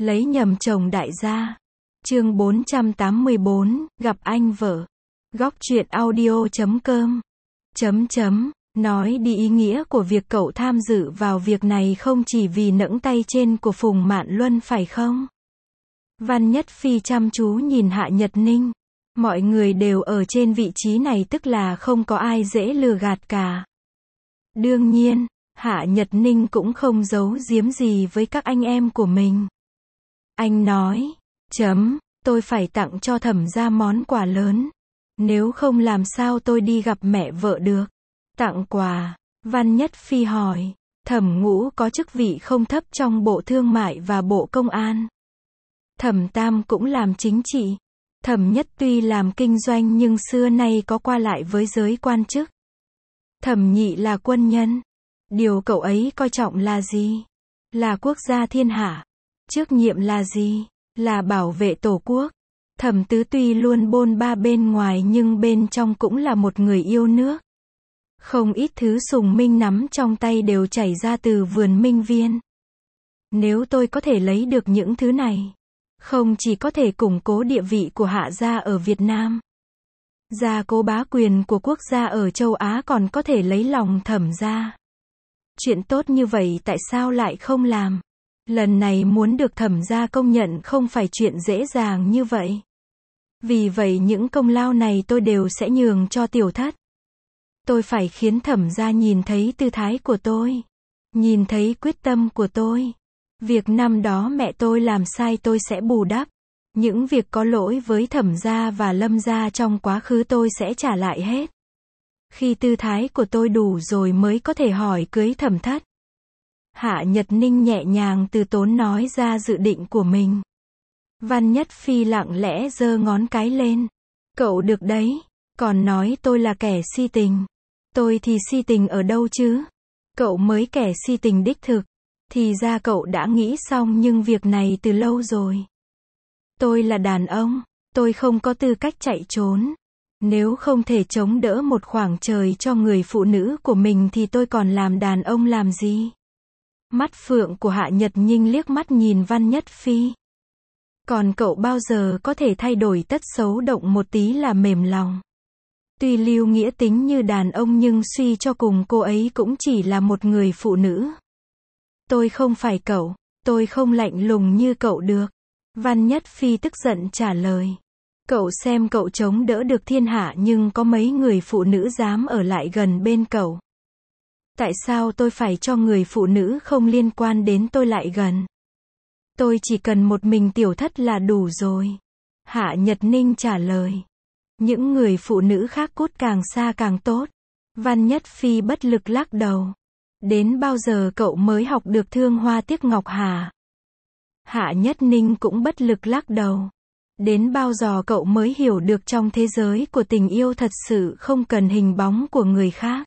Lấy nhầm chồng đại gia. Chương 484, gặp anh vợ. Góc truyện audio.com. Nói đi ý nghĩa của việc cậu tham dự vào việc này không chỉ vì nẫng tay trên của Phùng Mạn Luân phải không? Văn Nhất Phi chăm chú nhìn Hạ Nhật Ninh. Mọi người đều ở trên vị trí này tức là không có ai dễ lừa gạt cả. Đương nhiên, Hạ Nhật Ninh cũng không giấu giếm gì với các anh em của mình. Anh nói, tôi phải tặng cho Thẩm gia món quà lớn. Nếu không làm sao tôi đi gặp mẹ vợ được. Tặng quà, Văn Nhất Phi hỏi. Thẩm Ngũ có chức vị không thấp trong Bộ Thương mại và Bộ Công an. Thẩm Tam cũng làm chính trị. Thẩm Nhất tuy làm kinh doanh nhưng xưa nay có qua lại với giới quan chức. Thẩm Nhị là quân nhân. Điều cậu ấy coi trọng là gì? Là quốc gia thiên hạ. Chức nhiệm là gì? Là bảo vệ tổ quốc. Thẩm Tứ tuy luôn bôn ba bên ngoài nhưng bên trong cũng là một người yêu nước. Không ít thứ Sùng Minh nắm trong tay đều chảy ra từ vườn Minh Viên. Nếu tôi có thể lấy được những thứ này, không chỉ có thể củng cố địa vị của Hạ gia ở Việt Nam, gia cố bá quyền của quốc gia ở châu Á, còn có thể lấy lòng Thẩm gia. Chuyện tốt như vậy tại sao lại không làm? Lần này muốn được Thẩm gia công nhận không phải chuyện dễ dàng như vậy. Vì vậy những công lao này tôi đều sẽ nhường cho Tiểu Thất. Tôi phải khiến Thẩm gia nhìn thấy tư thái của tôi, nhìn thấy quyết tâm của tôi. Việc năm đó mẹ tôi làm sai tôi sẽ bù đắp. Những việc có lỗi với Thẩm gia và Lâm gia trong quá khứ tôi sẽ trả lại hết. Khi tư thái của tôi đủ rồi mới có thể hỏi cưới Thẩm Thất. Hạ Nhật Ninh nhẹ nhàng từ tốn nói ra dự định của mình. Văn Nhất Phi lặng lẽ giơ ngón cái lên. Cậu được đấy, còn nói tôi là kẻ si tình. Tôi thì si tình ở đâu chứ? Cậu mới kẻ si tình đích thực. Thì ra cậu đã nghĩ xong nhưng việc này từ lâu rồi. Tôi là đàn ông, tôi không có tư cách chạy trốn. Nếu không thể chống đỡ một khoảng trời cho người phụ nữ của mình thì tôi còn làm đàn ông làm gì? Mắt phượng của Hạ Nhật Ninh liếc mắt nhìn Văn Nhất Phi. Còn cậu bao giờ có thể thay đổi tất xấu động một tí là mềm lòng. Tuy Lưu Nghĩa tính như đàn ông nhưng suy cho cùng cô ấy cũng chỉ là một người phụ nữ. Tôi không phải cậu, tôi không lạnh lùng như cậu được. Văn Nhất Phi tức giận trả lời. Cậu xem cậu chống đỡ được thiên hạ nhưng có mấy người phụ nữ dám ở lại gần bên cậu. Tại sao tôi phải cho người phụ nữ không liên quan đến tôi lại gần? Tôi chỉ cần một mình Tiểu Thất là đủ rồi. Hạ Nhật Ninh trả lời. Những người phụ nữ khác cút càng xa càng tốt. Văn Nhất Phi bất lực lắc đầu. Đến bao giờ cậu mới học được thương hoa tiếc ngọc hả? Hạ Nhất Ninh cũng bất lực lắc đầu. Đến bao giờ cậu mới hiểu được trong thế giới của tình yêu thật sự không cần hình bóng của người khác?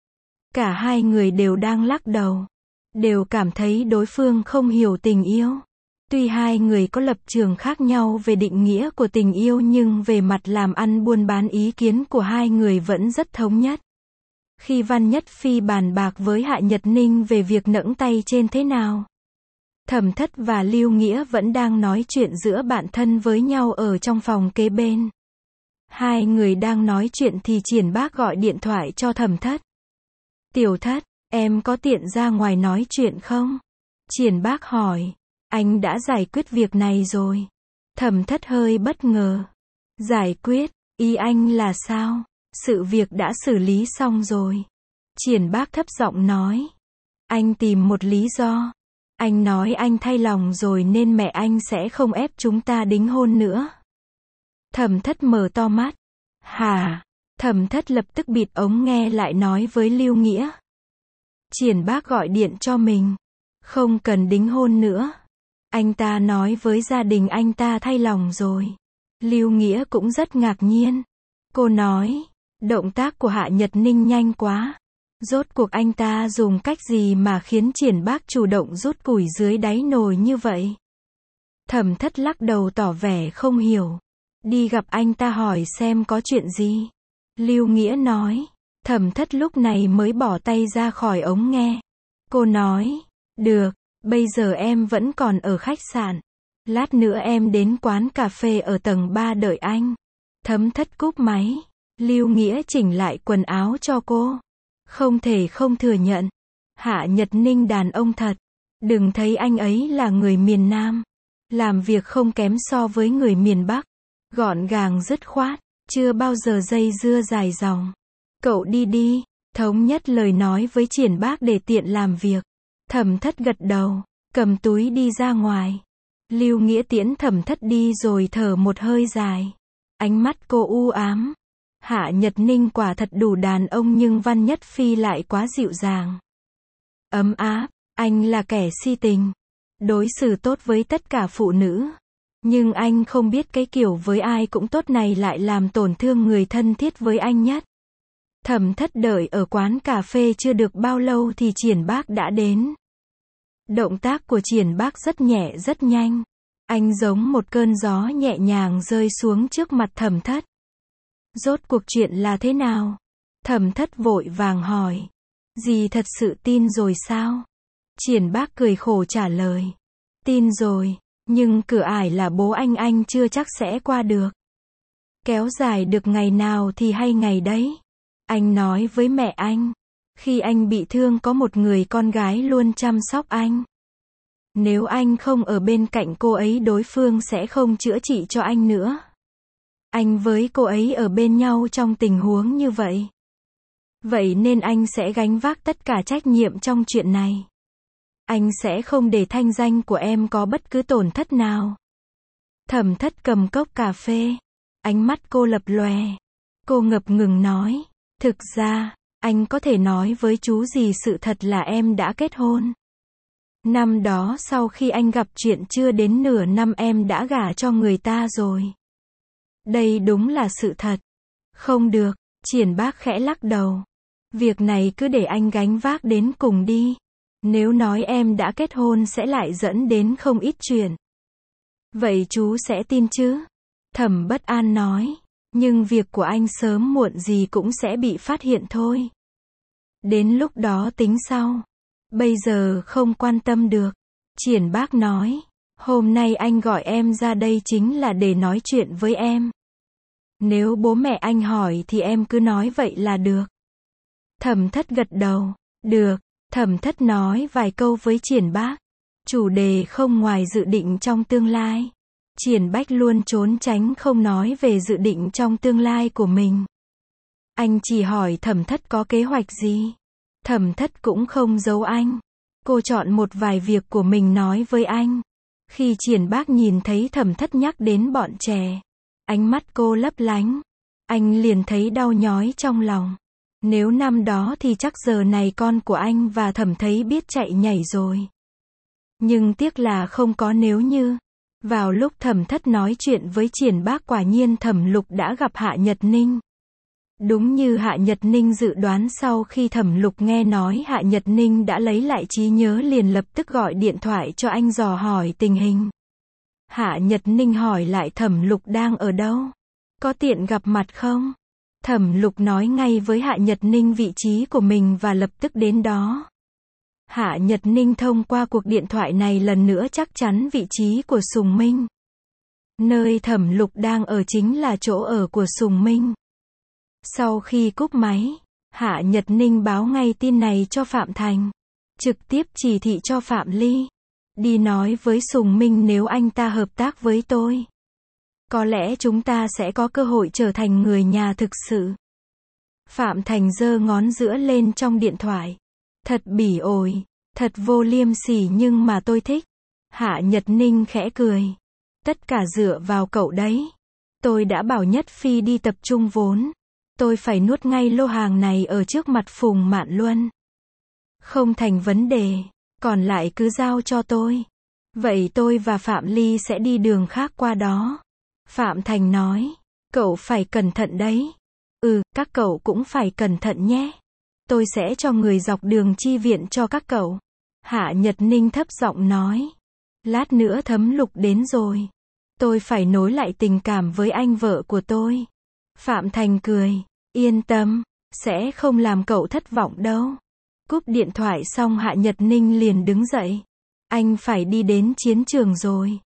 Cả hai người đều đang lắc đầu. Đều cảm thấy đối phương không hiểu tình yêu. Tuy hai người có lập trường khác nhau về định nghĩa của tình yêu nhưng về mặt làm ăn buôn bán ý kiến của hai người vẫn rất thống nhất. Khi Văn Nhất Phi bàn bạc với Hạ Nhật Ninh về việc nẫng tay trên thế nào, Thẩm Thất và Lưu Nghĩa vẫn đang nói chuyện giữa bạn thân với nhau ở trong phòng kế bên. Hai người đang nói chuyện thì Triển Bác gọi điện thoại cho Thẩm Thất. Tiểu Thất, em có tiện ra ngoài nói chuyện không? Triển Bác hỏi. Anh đã giải quyết việc này rồi. Thẩm Thất hơi bất ngờ. Giải quyết, ý anh là sao? Sự việc đã xử lý xong rồi. Triển Bác thấp giọng nói. Anh tìm một lý do. Anh nói anh thay lòng rồi nên mẹ anh sẽ không ép chúng ta đính hôn nữa. Thẩm Thất mở to mắt. Hả? Thẩm Thất lập tức bịt ống nghe lại nói với Lưu Nghĩa. Triển Bác gọi điện cho mình. Không cần đính hôn nữa. Anh ta nói với gia đình anh ta thay lòng rồi. Lưu Nghĩa cũng rất ngạc nhiên. Cô nói, động tác của Hạ Nhật Ninh nhanh quá. Rốt cuộc anh ta dùng cách gì mà khiến Triển Bác chủ động rút củi dưới đáy nồi như vậy? Thẩm Thất lắc đầu tỏ vẻ không hiểu. Đi gặp anh ta hỏi xem có chuyện gì. Lưu Nghĩa nói. Thẩm Thất lúc này mới bỏ tay ra khỏi ống nghe. Cô nói, được, bây giờ em vẫn còn ở khách sạn. Lát nữa em đến quán cà phê ở tầng 3 đợi anh. Thấm Thất cúp máy. Lưu Nghĩa chỉnh lại quần áo cho cô. Không thể không thừa nhận. Hạ Nhật Ninh đàn ông thật. Đừng thấy anh ấy là người miền Nam. Làm việc không kém so với người miền Bắc. Gọn gàng dứt khoát. Chưa bao giờ dây dưa dài dòng. Cậu đi đi. Thống nhất lời nói với Triển Bác để tiện làm việc. Thẩm Thất gật đầu. Cầm túi đi ra ngoài. Lưu Nghĩa tiễn Thẩm Thất đi rồi thở một hơi dài. Ánh mắt cô u ám. Hạ Nhật Ninh quả thật đủ đàn ông nhưng Văn Nhất Phi lại quá dịu dàng. Ấm áp, anh là kẻ si tình. Đối xử tốt với tất cả phụ nữ. Nhưng anh không biết cái kiểu với ai cũng tốt này lại làm tổn thương người thân thiết với anh nhất. Thẩm Thất đợi ở quán cà phê chưa được bao lâu thì Triển Bác đã đến. Động tác của Triển Bác rất nhẹ rất nhanh. Anh giống một cơn gió nhẹ nhàng rơi xuống trước mặt Thẩm Thất. Rốt cuộc chuyện là thế nào? Thẩm Thất vội vàng hỏi. Dì thật sự tin rồi sao? Triển Bác cười khổ trả lời. Tin rồi, nhưng cửa ải là bố anh chưa chắc sẽ qua được. Kéo dài được ngày nào thì hay ngày đấy. Anh nói với mẹ anh. Khi anh bị thương có một người con gái luôn chăm sóc anh. Nếu anh không ở bên cạnh cô ấy đối phương sẽ không chữa trị cho anh nữa. Anh với cô ấy ở bên nhau trong tình huống như vậy. Vậy nên anh sẽ gánh vác tất cả trách nhiệm trong chuyện này. Anh sẽ không để thanh danh của em có bất cứ tổn thất nào. Thẩm Thất cầm cốc cà phê. Ánh mắt cô lập lòe. Cô ngập ngừng nói. Thực ra, anh có thể nói với chú gì sự thật là em đã kết hôn. Năm đó sau khi anh gặp chuyện chưa đến nửa năm em đã gả cho người ta rồi. Đây đúng là sự thật. Không được, Triển Bác khẽ lắc đầu. Việc này cứ để anh gánh vác đến cùng đi. Nếu nói em đã kết hôn sẽ lại dẫn đến không ít chuyện. Vậy chú sẽ tin chứ? Thẩm Bất An nói. Nhưng việc của anh sớm muộn gì cũng sẽ bị phát hiện thôi. Đến lúc đó tính sau. Bây giờ không quan tâm được. Triển Bác nói. Hôm nay anh gọi em ra đây chính là để nói chuyện với em. Nếu bố mẹ anh hỏi thì em cứ nói vậy là được. Thẩm Thất gật đầu. Được. Thẩm Thất nói vài câu với Triển Bác. Chủ đề không ngoài dự định trong tương lai. Triển Bách luôn trốn tránh không nói về dự định trong tương lai của mình. Anh chỉ hỏi Thẩm Thất có kế hoạch gì. Thẩm Thất cũng không giấu anh. Cô chọn một vài việc của mình nói với anh. Khi Triển Bác nhìn thấy Thẩm Thất nhắc đến bọn trẻ, ánh mắt cô lấp lánh. Anh liền thấy đau nhói trong lòng. Nếu năm đó thì chắc giờ này con của anh và Thẩm Thấy biết chạy nhảy rồi. Nhưng tiếc là không có nếu như. Vào lúc Thẩm Thất nói chuyện với Triển Bác quả nhiên Thẩm Lục đã gặp Hạ Nhật Ninh. Đúng như Hạ Nhật Ninh dự đoán sau khi Thẩm Lục nghe nói Hạ Nhật Ninh đã lấy lại trí nhớ liền lập tức gọi điện thoại cho anh dò hỏi tình hình. Hạ Nhật Ninh hỏi lại Thẩm Lục đang ở đâu? Có tiện gặp mặt không? Thẩm Lục nói ngay với Hạ Nhật Ninh vị trí của mình và lập tức đến đó. Hạ Nhật Ninh thông qua cuộc điện thoại này lần nữa chắc chắn vị trí của Sùng Minh. Nơi Thẩm Lục đang ở chính là chỗ ở của Sùng Minh. Sau khi cúp máy, Hạ Nhật Ninh báo ngay tin này cho Phạm Thành. Trực tiếp chỉ thị cho Phạm Ly. Đi nói với Sùng Minh nếu anh ta hợp tác với tôi. Có lẽ chúng ta sẽ có cơ hội trở thành người nhà thực sự. Phạm Thành giơ ngón giữa lên trong điện thoại. Thật bỉ ổi, thật vô liêm sỉ nhưng mà tôi thích. Hạ Nhật Ninh khẽ cười. Tất cả dựa vào cậu đấy. Tôi đã bảo Nhất Phi đi tập trung vốn. Tôi phải nuốt ngay lô hàng này ở trước mặt Phùng Mạn Luân. Không thành vấn đề, còn lại cứ giao cho tôi. Vậy tôi và Phạm Ly sẽ đi đường khác qua đó. Phạm Thành nói, cậu phải cẩn thận đấy. Các cậu cũng phải cẩn thận nhé. Tôi sẽ cho người dọc đường chi viện cho các cậu. Hạ Nhật Ninh thấp giọng nói. Lát nữa Thấm Lục đến rồi. Tôi phải nối lại tình cảm với anh vợ của tôi. Phạm Thành cười. Yên tâm, sẽ không làm cậu thất vọng đâu. Cúp điện thoại xong Hạ Nhật Ninh liền đứng dậy. Anh phải đi đến chiến trường rồi.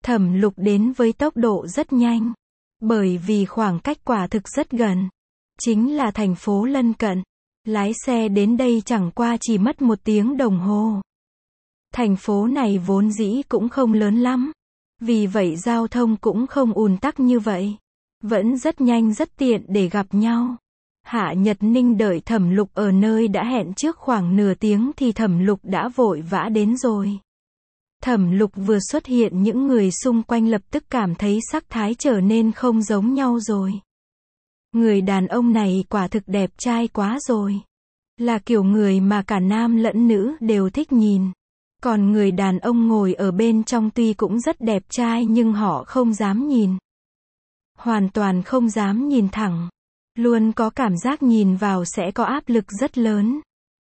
Thẩm Lục đến với tốc độ rất nhanh. Bởi vì khoảng cách quả thực rất gần. Chính là thành phố lân cận. Lái xe đến đây chẳng qua chỉ mất 1 tiếng đồng hồ. Thành phố này vốn dĩ cũng không lớn lắm. Vì vậy giao thông cũng không ùn tắc như vậy. Vẫn rất nhanh rất tiện để gặp nhau. Hạ Nhật Ninh đợi Thẩm Lục ở nơi đã hẹn trước khoảng nửa tiếng thì Thẩm Lục đã vội vã đến rồi. Thẩm Lục vừa xuất hiện những người xung quanh lập tức cảm thấy sắc thái trở nên không giống nhau rồi. Người đàn ông này quả thực đẹp trai quá rồi. Là kiểu người mà cả nam lẫn nữ đều thích nhìn. Còn người đàn ông ngồi ở bên trong tuy cũng rất đẹp trai nhưng họ không dám nhìn. Hoàn toàn không dám nhìn thẳng. Luôn có cảm giác nhìn vào sẽ có áp lực rất lớn.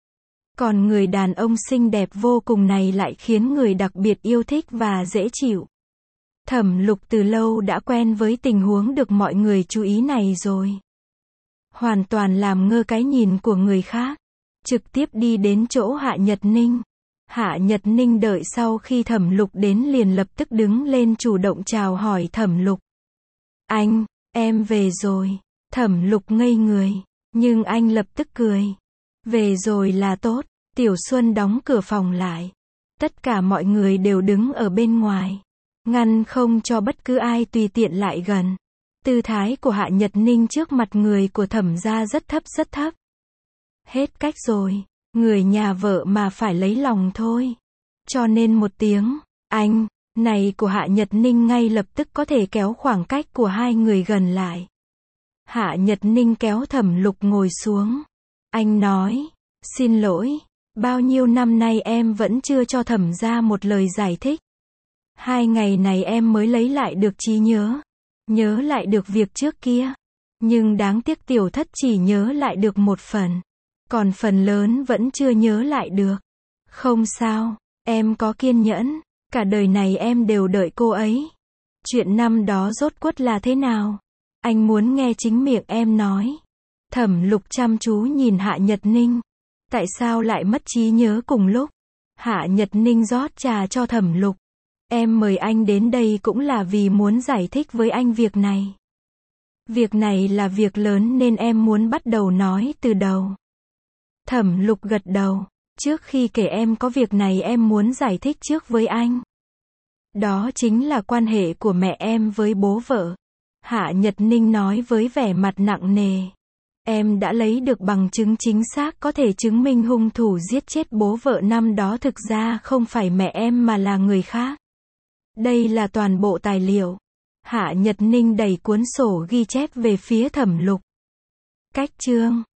Còn người đàn ông xinh đẹp vô cùng này lại khiến người đặc biệt yêu thích và dễ chịu. Thẩm Lục từ lâu đã quen với tình huống được mọi người chú ý này rồi. Hoàn toàn làm ngơ cái nhìn của người khác. Trực tiếp đi đến chỗ Hạ Nhật Ninh. Hạ Nhật Ninh đợi sau khi Thẩm Lục đến liền lập tức đứng lên chủ động chào hỏi Thẩm Lục. Anh, em về rồi. Thẩm Lục ngây người. Nhưng anh lập tức cười. Về rồi là tốt. Tiểu Xuân đóng cửa phòng lại. Tất cả mọi người đều đứng ở bên ngoài. Ngăn không cho bất cứ ai tùy tiện lại gần. Tư thái của Hạ Nhật Ninh trước mặt người của Thẩm gia rất thấp rất thấp. Hết cách rồi. Người nhà vợ mà phải lấy lòng thôi. Cho nên một tiếng, anh, này của Hạ Nhật Ninh ngay lập tức có thể kéo khoảng cách của hai người gần lại. Hạ Nhật Ninh kéo Thẩm Lục ngồi xuống. Anh nói, xin lỗi, bao nhiêu năm nay em vẫn chưa cho Thẩm gia một lời giải thích. 2 ngày này em mới lấy lại được trí nhớ. Nhớ lại được việc trước kia. Nhưng đáng tiếc tiểu thất chỉ nhớ lại được một phần. Còn phần lớn vẫn chưa nhớ lại được. Không sao, em có kiên nhẫn. Cả đời này em đều đợi cô ấy. Chuyện năm đó rốt cuộc là thế nào? Anh muốn nghe chính miệng em nói. Thẩm Lục chăm chú nhìn Hạ Nhật Ninh. Tại sao lại mất trí nhớ cùng lúc? Hạ Nhật Ninh rót trà cho Thẩm Lục. Em mời anh đến đây cũng là vì muốn giải thích với anh việc này. Việc này là việc lớn nên em muốn bắt đầu nói từ đầu. Thẩm Lục gật đầu. Trước khi kể em có việc này em muốn giải thích trước với anh. Đó chính là quan hệ của mẹ em với bố vợ. Hạ Nhật Ninh nói với vẻ mặt nặng nề. Em đã lấy được bằng chứng chính xác có thể chứng minh hung thủ giết chết bố vợ năm đó thực ra không phải mẹ em mà là người khác. Đây là toàn bộ tài liệu. Hạ Nhật Ninh đẩy cuốn sổ ghi chép về phía Thẩm Lục. Cách chương